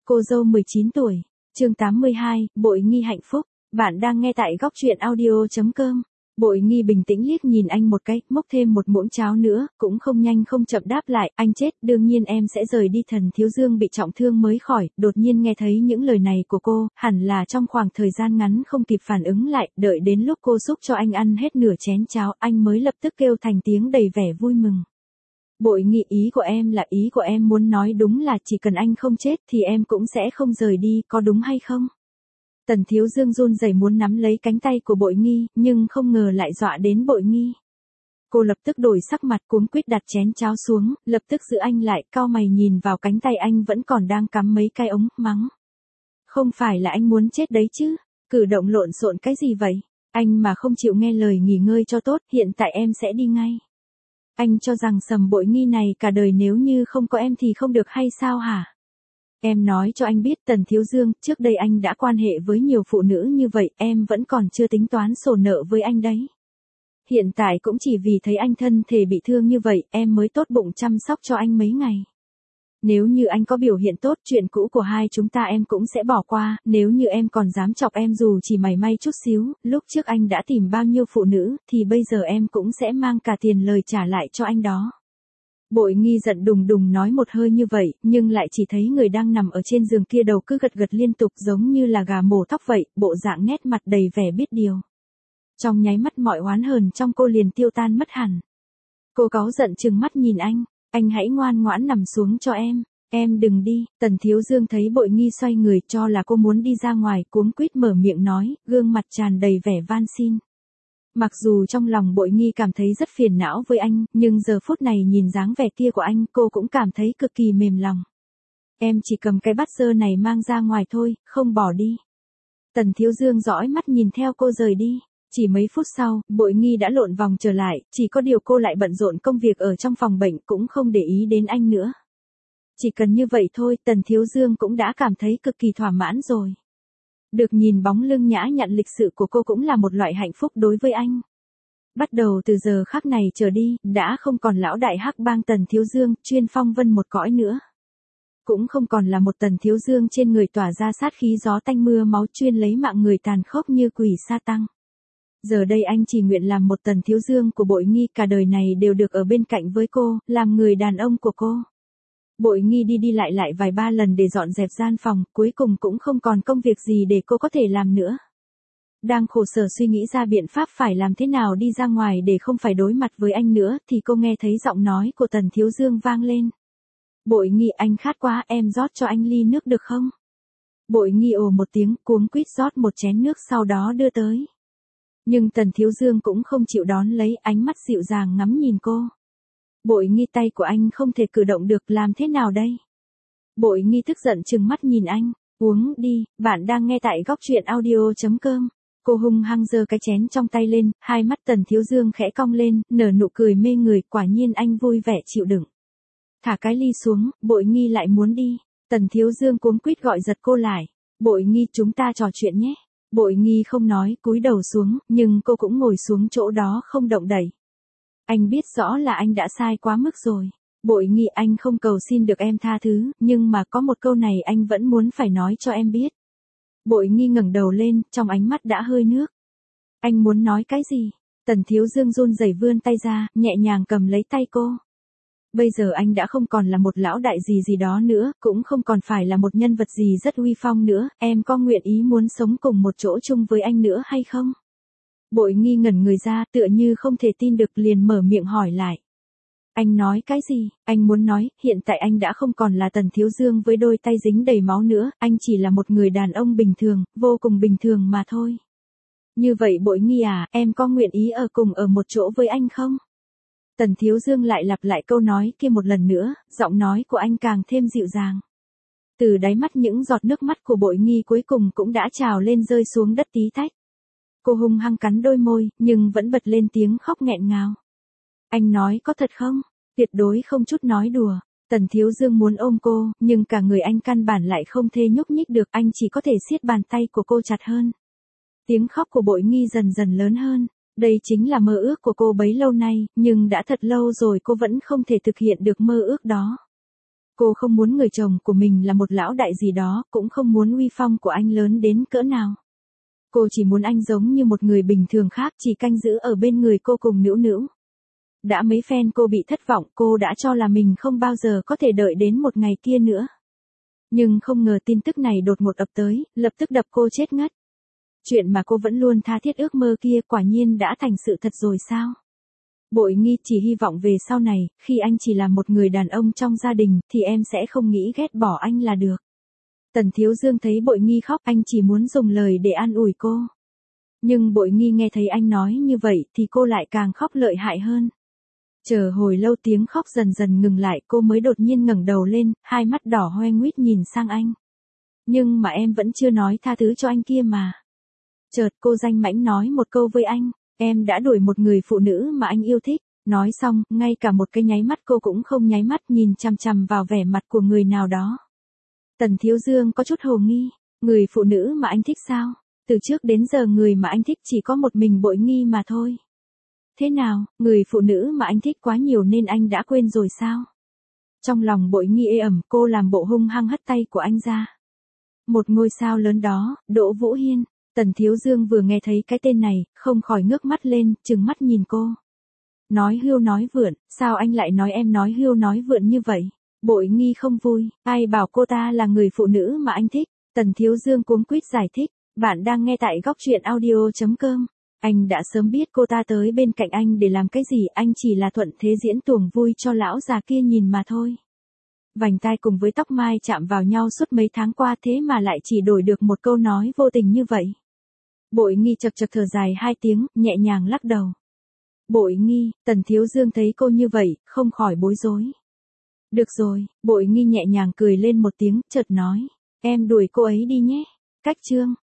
Cô dâu 19 tuổi, chương 82, Bội Nghi hạnh phúc. Bạn đang nghe tại góc truyện audio.com. Bội Nghi bình tĩnh liếc nhìn anh một cái, múc thêm một muỗng cháo nữa, cũng không nhanh không chậm đáp lại, anh chết, đương nhiên em sẽ rời đi. Tần Thiếu Dương bị trọng thương mới khỏi, đột nhiên nghe thấy những lời này của cô, hẳn là trong khoảng thời gian ngắn không kịp phản ứng lại, đợi đến lúc cô xúc cho anh ăn hết nửa chén cháo, anh mới lập tức kêu thành tiếng đầy vẻ vui mừng. Bội Nghi, ý của em muốn nói đúng là chỉ cần anh không chết thì em cũng sẽ không rời đi, có đúng hay không? Tần Thiếu Dương run rẩy muốn nắm lấy cánh tay của Bội Nghi, nhưng không ngờ lại dọa đến Bội Nghi. Cô lập tức đổi sắc mặt, cuống quýt đặt chén cháo xuống, lập tức giữ anh lại, cau mày nhìn vào cánh tay anh vẫn còn đang cắm mấy cái ống, mắng. Không phải là anh muốn chết đấy chứ, cử động lộn xộn cái gì vậy? Anh mà không chịu nghe lời nghỉ ngơi cho tốt, hiện tại em sẽ đi ngay. Anh cho rằng Sầm Bội Nghi này cả đời nếu như không có em thì không được hay sao hả? Em nói cho anh biết Tần Thiếu Dương, trước đây anh đã quan hệ với nhiều phụ nữ như vậy, em vẫn còn chưa tính toán sổ nợ với anh đấy. Hiện tại cũng chỉ vì thấy anh thân thể bị thương như vậy, em mới tốt bụng chăm sóc cho anh mấy ngày. Nếu như anh có biểu hiện tốt, chuyện cũ của hai chúng ta em cũng sẽ bỏ qua, nếu như em còn dám chọc em dù chỉ mảy may chút xíu, lúc trước anh đã tìm bao nhiêu phụ nữ, thì bây giờ em cũng sẽ mang cả tiền lời trả lại cho anh đó. Bội Nghi giận đùng đùng nói một hơi như vậy, nhưng lại chỉ thấy người đang nằm ở trên giường kia đầu cứ gật gật liên tục giống như là gà mổ thóc vậy, bộ dạng nét mặt đầy vẻ biết điều. Trong nháy mắt mọi oán hờn trong cô liền tiêu tan mất hẳn. Cô cáu giận trừng mắt nhìn anh hãy ngoan ngoãn nằm xuống cho em đừng đi. Tần Thiếu Dương thấy Bội Nghi xoay người cho là cô muốn đi ra ngoài, cuống quýt mở miệng nói, gương mặt tràn đầy vẻ van xin. Mặc dù trong lòng Bội Nghi cảm thấy rất phiền não với anh, nhưng giờ phút này nhìn dáng vẻ kia của anh, cô cũng cảm thấy cực kỳ mềm lòng. Em chỉ cầm cái bát dơ này mang ra ngoài thôi, không bỏ đi. Tần Thiếu Dương dõi mắt nhìn theo cô rời đi. Chỉ mấy phút sau, Bội Nghi đã lộn vòng trở lại, chỉ có điều cô lại bận rộn công việc ở trong phòng bệnh cũng không để ý đến anh nữa. Chỉ cần như vậy thôi, Tần Thiếu Dương cũng đã cảm thấy cực kỳ thỏa mãn rồi. Được nhìn bóng lưng nhã nhặn lịch sự của cô cũng là một loại hạnh phúc đối với anh. Bắt đầu từ giờ khắc này trở đi, đã không còn lão đại hắc bang Tần Thiếu Dương, chuyên phong vân một cõi nữa. Cũng không còn là một Tần Thiếu Dương trên người tỏa ra sát khí gió tanh mưa máu chuyên lấy mạng người tàn khốc như quỷ sa tăng. Giờ đây anh chỉ nguyện làm một Tần Thiếu Dương của Bội Nghi, cả đời này đều được ở bên cạnh với cô, làm người đàn ông của cô. Bội Nghi đi lại vài ba lần để dọn dẹp gian phòng, cuối cùng cũng không còn công việc gì để cô có thể làm nữa. Đang khổ sở suy nghĩ ra biện pháp phải làm thế nào đi ra ngoài để không phải đối mặt với anh nữa, thì cô nghe thấy giọng nói của Tần Thiếu Dương vang lên. Bội Nghi, anh khát quá, em rót cho anh ly nước được không? Bội Nghi ồ một tiếng, cuống quýt rót một chén nước sau đó đưa tới. Nhưng Tần Thiếu Dương cũng không chịu đón lấy, ánh mắt dịu dàng ngắm nhìn cô. Bội Nghi, tay của anh không thể cử động được, làm thế nào đây? Bội Nghi tức giận trừng mắt nhìn anh, uống đi, bạn đang nghe tại góc truyện audio.com. Cô hung hăng giơ cái chén trong tay lên, hai mắt Tần Thiếu Dương khẽ cong lên, nở nụ cười mê người, quả nhiên anh vui vẻ chịu đựng. Thả cái ly xuống, Bội Nghi lại muốn đi. Tần Thiếu Dương cuống quýt gọi giật cô lại. Bội Nghi, chúng ta trò chuyện nhé. Bội Nghi không nói, cúi đầu xuống, nhưng cô cũng ngồi xuống chỗ đó không động đậy. Anh biết rõ là anh đã sai quá mức rồi. Bội Nghi, anh không cầu xin được em tha thứ, nhưng mà có một câu này anh vẫn muốn phải nói cho em biết. Bội Nghi ngẩng đầu lên, trong ánh mắt đã hơi nước. Anh muốn nói cái gì? Tần Thiếu Dương run rẩy vươn tay ra, nhẹ nhàng cầm lấy tay cô. Bây giờ anh đã không còn là một lão đại gì đó nữa, cũng không còn phải là một nhân vật gì rất uy phong nữa, em có nguyện ý muốn sống cùng một chỗ chung với anh nữa hay không? Bội Nghi ngẩn người ra, tựa như không thể tin được, liền mở miệng hỏi lại. Anh nói cái gì? Anh muốn nói, hiện tại anh đã không còn là Tần Thiếu Dương với đôi tay dính đầy máu nữa, anh chỉ là một người đàn ông bình thường, vô cùng bình thường mà thôi. Như vậy Bội Nghi à, em có nguyện ý ở cùng ở một chỗ với anh không? Tần Thiếu Dương lại lặp lại câu nói kia một lần nữa, giọng nói của anh càng thêm dịu dàng. Từ đáy mắt những giọt nước mắt của Bội Nghi cuối cùng cũng đã trào lên rơi xuống đất tí tách. Cô hung hăng cắn đôi môi, nhưng vẫn bật lên tiếng khóc nghẹn ngào. Anh nói có thật không? Tuyệt đối không chút nói đùa. Tần Thiếu Dương muốn ôm cô, nhưng cả người anh căn bản lại không thể nhúc nhích được, anh chỉ có thể siết bàn tay của cô chặt hơn. Tiếng khóc của Bội Nghi dần dần lớn hơn. Đây chính là mơ ước của cô bấy lâu nay, nhưng đã thật lâu rồi cô vẫn không thể thực hiện được mơ ước đó. Cô không muốn người chồng của mình là một lão đại gì đó, cũng không muốn uy phong của anh lớn đến cỡ nào. Cô chỉ muốn anh giống như một người bình thường khác, chỉ canh giữ ở bên người cô cùng nữu nữu. Đã mấy phen cô bị thất vọng, cô đã cho là mình không bao giờ có thể đợi đến một ngày kia nữa. Nhưng không ngờ tin tức này đột ngột ập tới, lập tức đập cô chết ngất. Chuyện mà cô vẫn luôn tha thiết ước mơ kia quả nhiên đã thành sự thật rồi sao? Bội Nghi chỉ hy vọng về sau này, khi anh chỉ là một người đàn ông trong gia đình, thì em sẽ không nghĩ ghét bỏ anh là được. Tần Thiếu Dương thấy Bội Nghi khóc, anh chỉ muốn dùng lời để an ủi cô. Nhưng Bội Nghi nghe thấy anh nói như vậy thì cô lại càng khóc lợi hại hơn. Chờ hồi lâu tiếng khóc dần dần ngừng lại, cô mới đột nhiên ngẩng đầu lên, hai mắt đỏ hoe nguýt nhìn sang anh. Nhưng mà em vẫn chưa nói tha thứ cho anh kia mà. Chợt cô danh mãnh nói một câu với anh, em đã đuổi một người phụ nữ mà anh yêu thích. Nói xong, ngay cả một cái nháy mắt cô cũng không nháy mắt, nhìn chằm chằm vào vẻ mặt của người nào đó. Tần Thiếu Dương có chút hồ nghi, người phụ nữ mà anh thích sao? Từ trước đến giờ người mà anh thích chỉ có một mình Bội Nghi mà thôi. Thế nào, người phụ nữ mà anh thích quá nhiều nên anh đã quên rồi sao? Trong lòng Bội Nghi ê ẩm, cô làm bộ hung hăng hất tay của anh ra. Một ngôi sao lớn đó, Đỗ Vũ Hiên. Tần Thiếu Dương vừa nghe thấy cái tên này, không khỏi ngước mắt lên, trừng mắt nhìn cô. Nói hưu nói vượn, sao anh lại nói em nói hưu nói vượn như vậy? Bội Nghi không vui, ai bảo cô ta là người phụ nữ mà anh thích? Tần Thiếu Dương cuống quýt giải thích, bạn đang nghe tại góc truyện audio.com. Anh đã sớm biết cô ta tới bên cạnh anh để làm cái gì, anh chỉ là thuận thế diễn tuồng vui cho lão già kia nhìn mà thôi. Vành tai cùng với tóc mai chạm vào nhau suốt mấy tháng qua, thế mà lại chỉ đổi được một câu nói vô tình như vậy. Bội Nghi chật chật thở dài hai tiếng, nhẹ nhàng lắc đầu. Bội Nghi, Tần Thiếu Dương thấy cô như vậy, không khỏi bối rối. Được rồi, Bội Nghi nhẹ nhàng cười lên một tiếng, chợt nói, em đuổi cô ấy đi nhé. Cách chương